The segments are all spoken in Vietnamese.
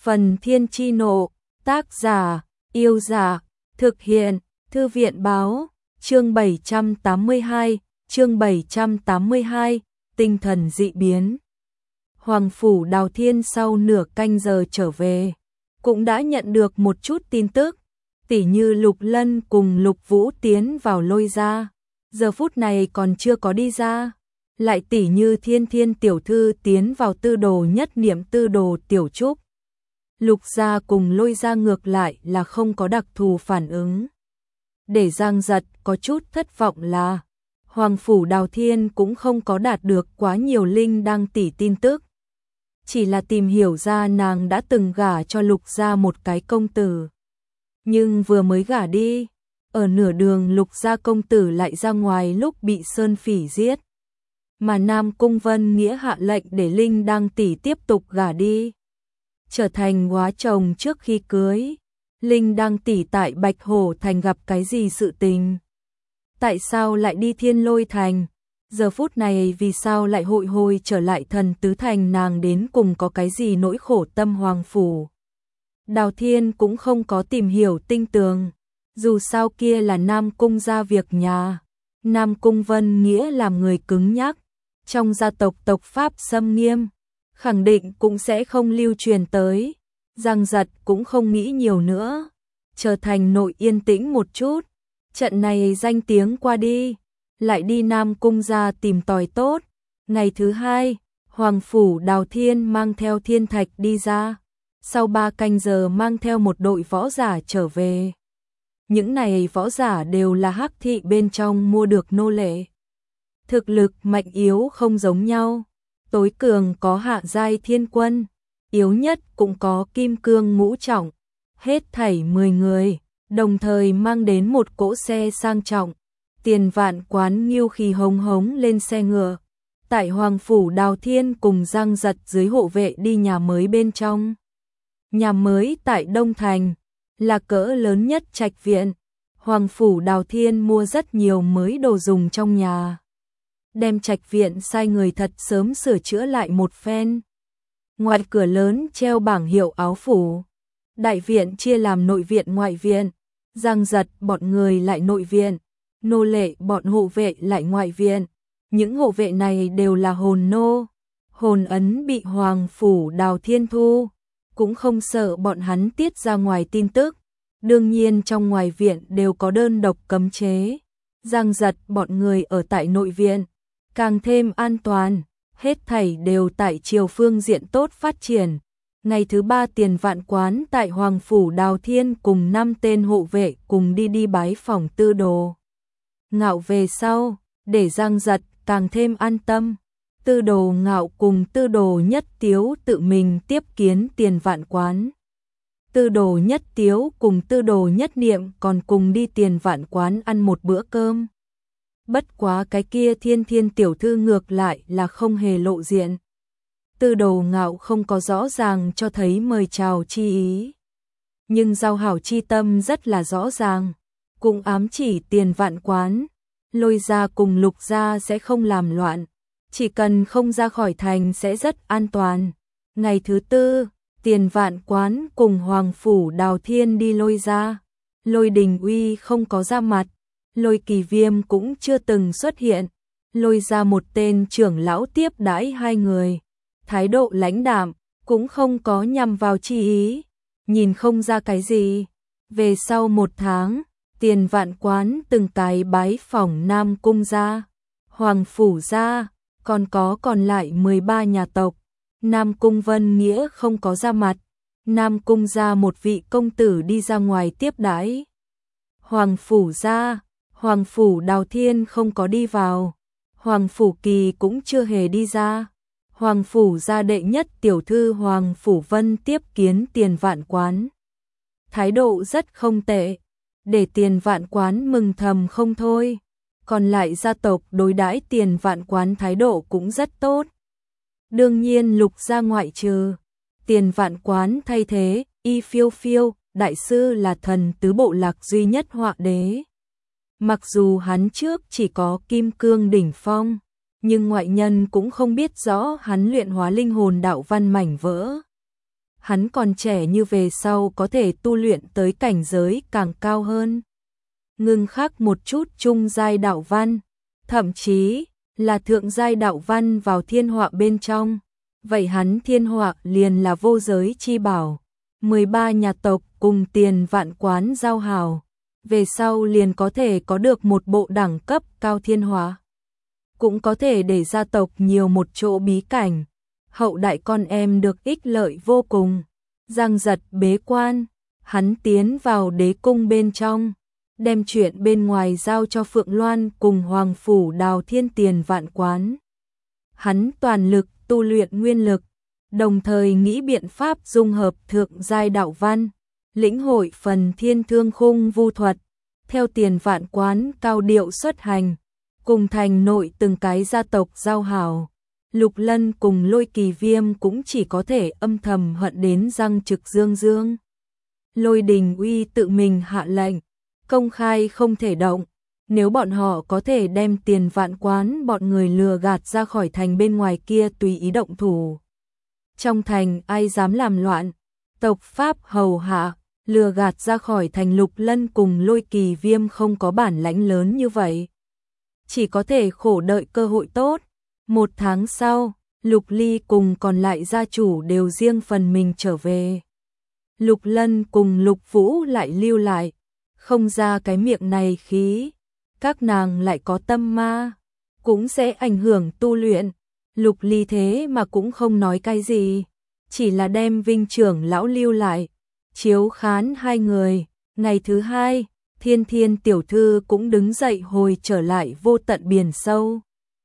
Phần Thiên Chi Nộ, tác giả, Yêu Dạ, thực hiện, Thư viện Báo, chương 782, tinh thần dị biến. Hoàng phủ Đào Thiên sau nửa canh giờ trở về, cũng đã nhận được một chút tin tức, tỉ như Lục Lân cùng Lục Vũ tiến vào Lôi gia, giờ phút này còn chưa có đi ra. Lại tỉ như Thiên Thiên tiểu thư tiến vào Tư Đồ Nhất Niệm Tư Đồ Tiểu Trúc. Lục gia cùng Lôi gia ngược lại là không có đặc thù phản ứng. Để Giang Giật có chút thất vọng là Hoàng phủ Đào Thiên cũng không có đạt được quá nhiều linh đăng tỷ tin tức. Chỉ là tìm hiểu ra nàng đã từng gả cho Lục gia một cái công tử. Nhưng vừa mới gả đi, ở nửa đường Lục gia công tử lại ra ngoài lúc bị Sơn Phỉ giết. Mà Nam Cung Vân Nghĩa hạ lệnh để linh đăng tỷ tiếp tục gả đi, trở thành góa chồng trước khi cưới. Linh đăng tỷ tại Bạch Hổ Thành gặp cái gì sự tình? Tại sao lại đi Thiên Lôi Thành? Giờ phút này vì sao lại hội hồi trở lại Thần Tứ Thành, nàng đến cùng có cái gì nỗi khổ tâm? Hoàng phủ Đào Thiên cũng không có tìm hiểu tinh tường. Dù sao kia là Nam Cung gia việc nhà. Nam Cung Vân Nghĩa làm người cứng nhắc, trong gia tộc tộc pháp xâm nghiêm, khẳng định cũng sẽ không lưu truyền tới. Giang Giật cũng không nghĩ nhiều nữa, trở thành nội yên tĩnh một chút. Trận này danh tiếng qua đi, lại đi Nam Cung gia tìm tòi tốt. Ngày thứ hai, Hoàng phủ Đào Thiên mang theo thiên thạch đi ra, sau 3 canh giờ mang theo một đội võ giả trở về. Những này võ giả đều là Hắc thị bên trong mua được nô lệ. Thực lực mạnh yếu không giống nhau, tối cường có hạ giai thiên quân, yếu nhất cũng có kim cương ngũ trọng, hết thảy 10 người, đồng thời mang đến một cỗ xe sang trọng. Tiền Vạn Quán nghiêu khí hống hống lên xe ngựa, tại Hoàng phủ Đào Thiên cùng Giang Giật dưới hộ vệ đi nhà mới bên trong. Nhà mới tại Đông Thành, là cỡ lớn nhất trạch viện. Hoàng phủ Đào Thiên mua rất nhiều mới đồ dùng trong nhà, đem trạch viện sai người thật sớm sửa chữa lại một phen. Ngoài cửa lớn treo bảng hiệu áo phủ. Đại viện chia làm nội viện ngoại viện. Giang Giật bọn người lại nội viện, nô lệ bọn hộ vệ lại ngoại viện. Những hộ vệ này đều là hồn nô, hồn ấn bị Hoàng phủ Đào Thiên thu, cũng không sợ bọn hắn tiết ra ngoài tin tức. Đương nhiên trong ngoài viện đều có đơn độc cấm chế. Giang Giật bọn người ở tại nội viện càng thêm an toàn, hết thảy đều tại chiều phương diện tốt phát triển. Ngày thứ 3 Tiền Vạn Quán tại Hoàng phủ Đào Thiên cùng 5 tên hộ vệ cùng đi bái phỏng Tư Đồ Ngạo về sau, để Giang Giật càng thêm an tâm. Tư Đồ Ngạo cùng Tư Đồ Nhất Tiếu tự mình tiếp kiến Tiền Vạn Quán. Tư Đồ Nhất Tiếu cùng Tư Đồ Nhất Niệm còn cùng đi Tiền Vạn Quán ăn một bữa cơm. Bất quá cái kia Thiên Thiên tiểu thư ngược lại là không hề lộ diện. Tư Đồ Ngạo không có rõ ràng cho thấy mời chào chi ý, nhưng giao hảo chi tâm rất là rõ ràng, cũng ám chỉ Tiền Vạn Quán, Lôi gia cùng Lục gia sẽ không làm loạn, chỉ cần không ra khỏi thành sẽ rất an toàn. Ngày thứ 4, Tiền Vạn Quán cùng Hoàng phủ Đào Thiên đi Lôi gia. Lôi Đình Uy không có ra mặt, Lôi Kỳ Viêm cũng chưa từng xuất hiện. Lôi ra một tên trưởng lão tiếp đãi hai người, thái độ lãnh đạm, cũng không có nhằm vào chi ý, nhìn không ra cái gì. Về sau 1 tháng, Tiền Vạn Quán từng cái bái phỏng Nam Cung gia, Hoàng phủ gia, còn lại 13 nhà tộc. Nam Cung Vân Nghĩa không có ra mặt, Nam Cung gia một vị công tử đi ra ngoài tiếp đãi. Hoàng phủ gia, Hoàng phủ Đào Thiên không có đi vào, Hoàng phủ Kỳ cũng chưa hề đi ra. Hoàng phủ gia đệ nhất tiểu thư Hoàng phủ Vân tiếp kiến Tiền Vạn Quán, thái độ rất không tệ, để Tiền Vạn Quán mừng thầm không thôi. Còn lại gia tộc đối đãi Tiền Vạn Quán thái độ cũng rất tốt. Đương nhiên Lục gia ngoại trừ, Tiền Vạn Quán thay thế Y Phiêu Phiêu đại sư là Thần Tứ Bộ Lạc duy nhất họa đế. Mặc dù hắn trước chỉ có kim cương đỉnh phong, nhưng ngoại nhân cũng không biết rõ hắn luyện hóa linh hồn đạo văn mảnh vỡ. hắn còn trẻ như về sau có thể tu luyện tới cảnh giới càng cao hơn. Ngưng khắc một chút trung giai đạo văn, thậm chí là thượng giai đạo văn vào thiên họa bên trong. Vậy hắn thiên họa liền là vô giới chi bảo. 13 nhà tộc cùng Tiền Vạn Quán giao hảo, về sau liền có thể có được một bộ đẳng cấp cao thiên họa. Cũng có thể để gia tộc nhiều một chỗ bí cảnh, hậu đại con em được ích lợi vô cùng. Giang Giật bế quan, hắn tiến vào đế cung bên trong, đem chuyện bên ngoài giao cho Phượng Loan cùng Hoàng Phủ Đào Thiên Tiền Vạn Quán. Hắn toàn lực tu luyện nguyên lực, đồng thời nghĩ biện pháp dung hợp thượng giai đạo văn, lĩnh hội phần thiên thương khung vu thuật, theo Tiền Vạn Quán cao điệu xuất hành, cùng thành nội từng cái gia tộc giao hảo. Lục Lân cùng Lôi Kỳ Viêm cũng chỉ có thể âm thầm hận đến răng trực dương dương. Lôi Đình Uy tự mình hạ lệnh, công khai không thể động, nếu bọn họ có thể đem Tiền Vạn Quán bọn người lừa gạt ra khỏi thành bên ngoài kia tùy ý động thủ. Trong thành ai dám làm loạn, tộc Pháp hầu hạ, lừa gạt ra khỏi thành. Lục Lân cùng Lôi Kỳ Viêm không có bản lãnh lớn như vậy, chỉ có thể khổ đợi cơ hội tốt. 1 tháng sau, Lục Ly cùng còn lại gia chủ đều riêng phần mình trở về. Lục Lân cùng Lục Vũ lại lưu lại, không ra cái miệng này khí, các nàng lại có tâm ma, cũng sẽ ảnh hưởng tu luyện. Lục Ly thế mà cũng không nói cái gì, chỉ là đem Vinh trưởng lão lưu lại, chiếu khán 2 người. Ngày thứ 2, Thiên Thiên tiểu thư cũng đứng dậy hồi trở lại vô tận biển sâu.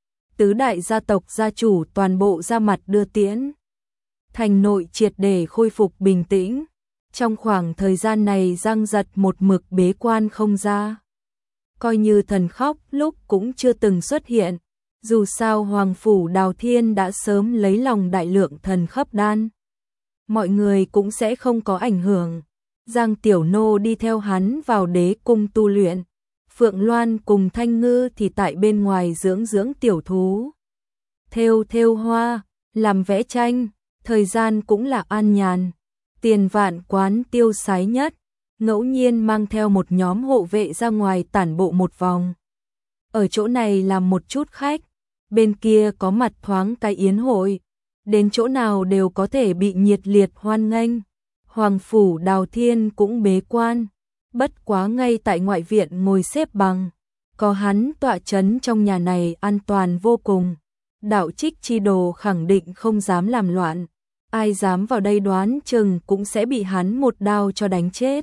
Tứ đại gia tộc gia chủ toàn bộ ra mặt đưa tiễn. Thành nội triệt để khôi phục bình tĩnh. Trong khoảng thời gian này Giang Giật một mực bế quan không ra. Coi như thần khóc lúc cũng chưa từng xuất hiện. Dù sao Hoàng Phủ Đào Thiên đã sớm lấy lòng đại lượng thần khấp đan, mọi người cũng sẽ không có ảnh hưởng. Giang Tiểu Nô đi theo hắn vào đế cung tu luyện. Phượng Loan cùng Thanh Ngư thì tại bên ngoài dưỡng tiểu thú, thêu hoa, làm vẽ tranh, thời gian cũng là an nhàn. Tiền Vạn Quán tiêu sái nhất, ngẫu nhiên mang theo một nhóm hộ vệ ra ngoài tản bộ một vòng. Ở chỗ này làm một chút khách, bên kia có mặt thoáng cái yến hội, đến chỗ nào đều có thể bị nhiệt liệt hoan nghênh. Hoàng Phủ Đào Thiên cũng bế quan, bất quá ngay tại ngoại viện ngồi xếp bằng, có hắn tọa chấn trong nhà này an toàn vô cùng. Đạo Trích chi đồ khẳng định không dám làm loạn, ai dám vào đây đoán chừng cũng sẽ bị hắn một đao cho đánh chết.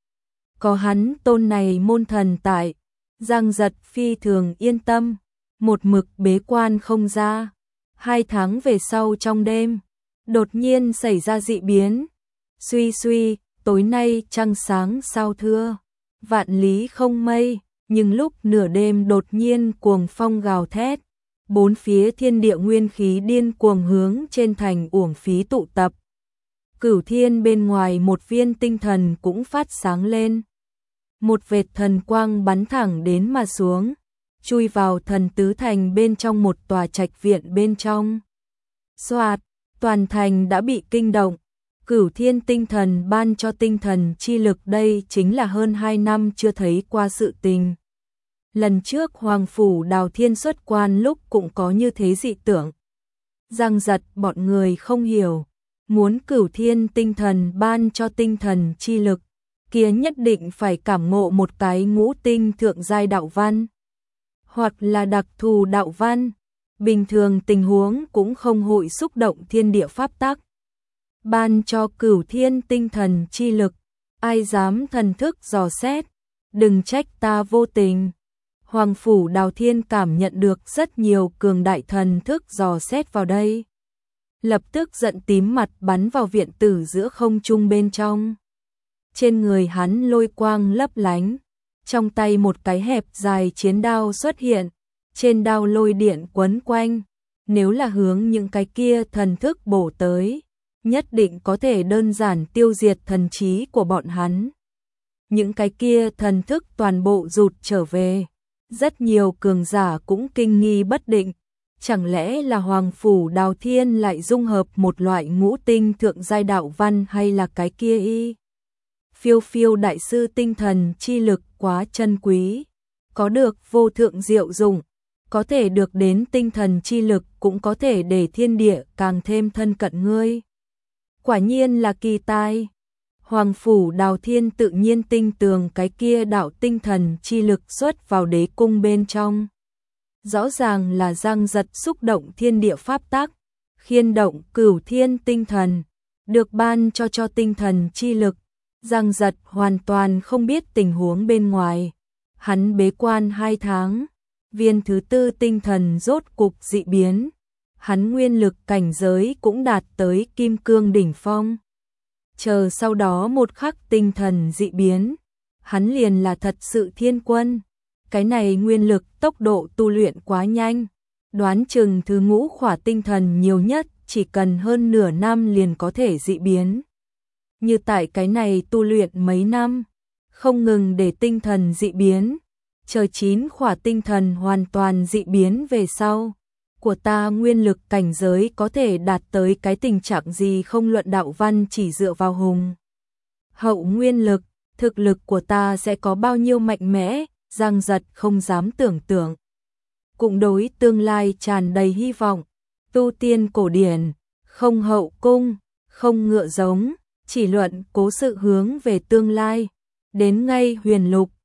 Có hắn tôn này môn thần tại, Giang Giật phi thường yên tâm, một mực bế quan không ra. 2 tháng về sau trong đêm, đột nhiên xảy ra dị biến. Suy, tối nay trăng sáng sao thưa, vạn lý không mây, nhưng lúc nửa đêm đột nhiên cuồng phong gào thét, 4 phía thiên địa nguyên khí điên cuồng hướng trên thành uổng phí tụ tập. Cửu thiên bên ngoài một viên tinh thần cũng phát sáng lên. Một vệt thần quang bắn thẳng đến mà xuống, chui vào thần tứ thành bên trong một tòa trạch viện bên trong. Xoạt, toàn thành đã bị kinh động. Cửu thiên tinh thần ban cho tinh thần chi lực, đây chính là hơn 2 năm chưa thấy qua sự tình. Lần trước Hoàng Phủ Đào Thiên xuất quan lúc cũng có như thế dị tưởng. Giang Giật bọn người không hiểu, muốn cửu thiên tinh thần ban cho tinh thần chi lực, kia nhất định phải cảm ngộ một cái ngũ tinh thượng giai đạo văn, hoặc là đặc thù đạo văn, bình thường tình huống cũng không hội xúc động thiên địa pháp tắc. Ban cho cửu thiên tinh thần chi lực, ai dám thần thức dò xét, đừng trách ta vô tình. Hoàng Phủ Đào Thiên cảm nhận được rất nhiều cường đại thần thức dò xét vào đây, lập tức giận tím mặt bắn vào viện tử giữa không trung bên trong. Trên người hắn lôi quang lấp lánh, trong tay một cái hẹp dài chiến đao xuất hiện, trên đao lôi điện quấn quanh, nếu là hướng những cái kia thần thức bổ tới, nhất định có thể đơn giản tiêu diệt thần trí của bọn hắn. Những cái kia thần thức toàn bộ rụt trở về, rất nhiều cường giả cũng kinh nghi bất định, Chẳng lẽ là Hoàng Phủ Đào Thiên lại dung hợp một loại ngũ tinh thượng giai đạo văn, hay là cái kia y? Phiêu phiêu đại sư tinh thần chi lực quá chân quý, có được vô thượng diệu dụng, có thể được đến tinh thần chi lực, cũng có thể để thiên địa càng thêm thân cận ngươi. Quả nhiên là kỳ tài. Hoàng Phủ Đào Thiên tự nhiên tinh tường cái kia đạo tinh thần chi lực xuất vào đế cung bên trong. Rõ ràng là giang giật xúc động thiên địa pháp tắc, khiên động cửu thiên tinh thần, được ban cho tinh thần chi lực. Giang giật hoàn toàn không biết tình huống bên ngoài. Hắn bế quan 2 tháng, viên thứ 4 tinh thần rốt cục dị biến. Hắn nguyên lực cảnh giới cũng đạt tới kim cương đỉnh phong. Chờ sau đó một khắc tinh thần dị biến, hắn liền là thật sự thiên quân. Cái này nguyên lực tốc độ tu luyện quá nhanh, đoán chừng thứ 5 khỏa tinh thần nhiều nhất chỉ cần hơn nửa năm liền có thể dị biến. Như tại cái này tu luyện mấy năm, không ngừng để tinh thần dị biến, chờ 9 khỏa tinh thần hoàn toàn dị biến về sau, của ta nguyên lực cảnh giới có thể đạt tới cái tình trạng gì không luận đạo văn, chỉ dựa vào hùng hậu nguyên lực, thực lực của ta sẽ có bao nhiêu mạnh mẽ, Giang giật không dám tưởng tượng. Cũng đối tương lai tràn đầy hy vọng, tu tiên cổ điển, không hậu cung, không ngựa giống, chỉ luận cố sự hướng về tương lai, đến ngay huyền lục,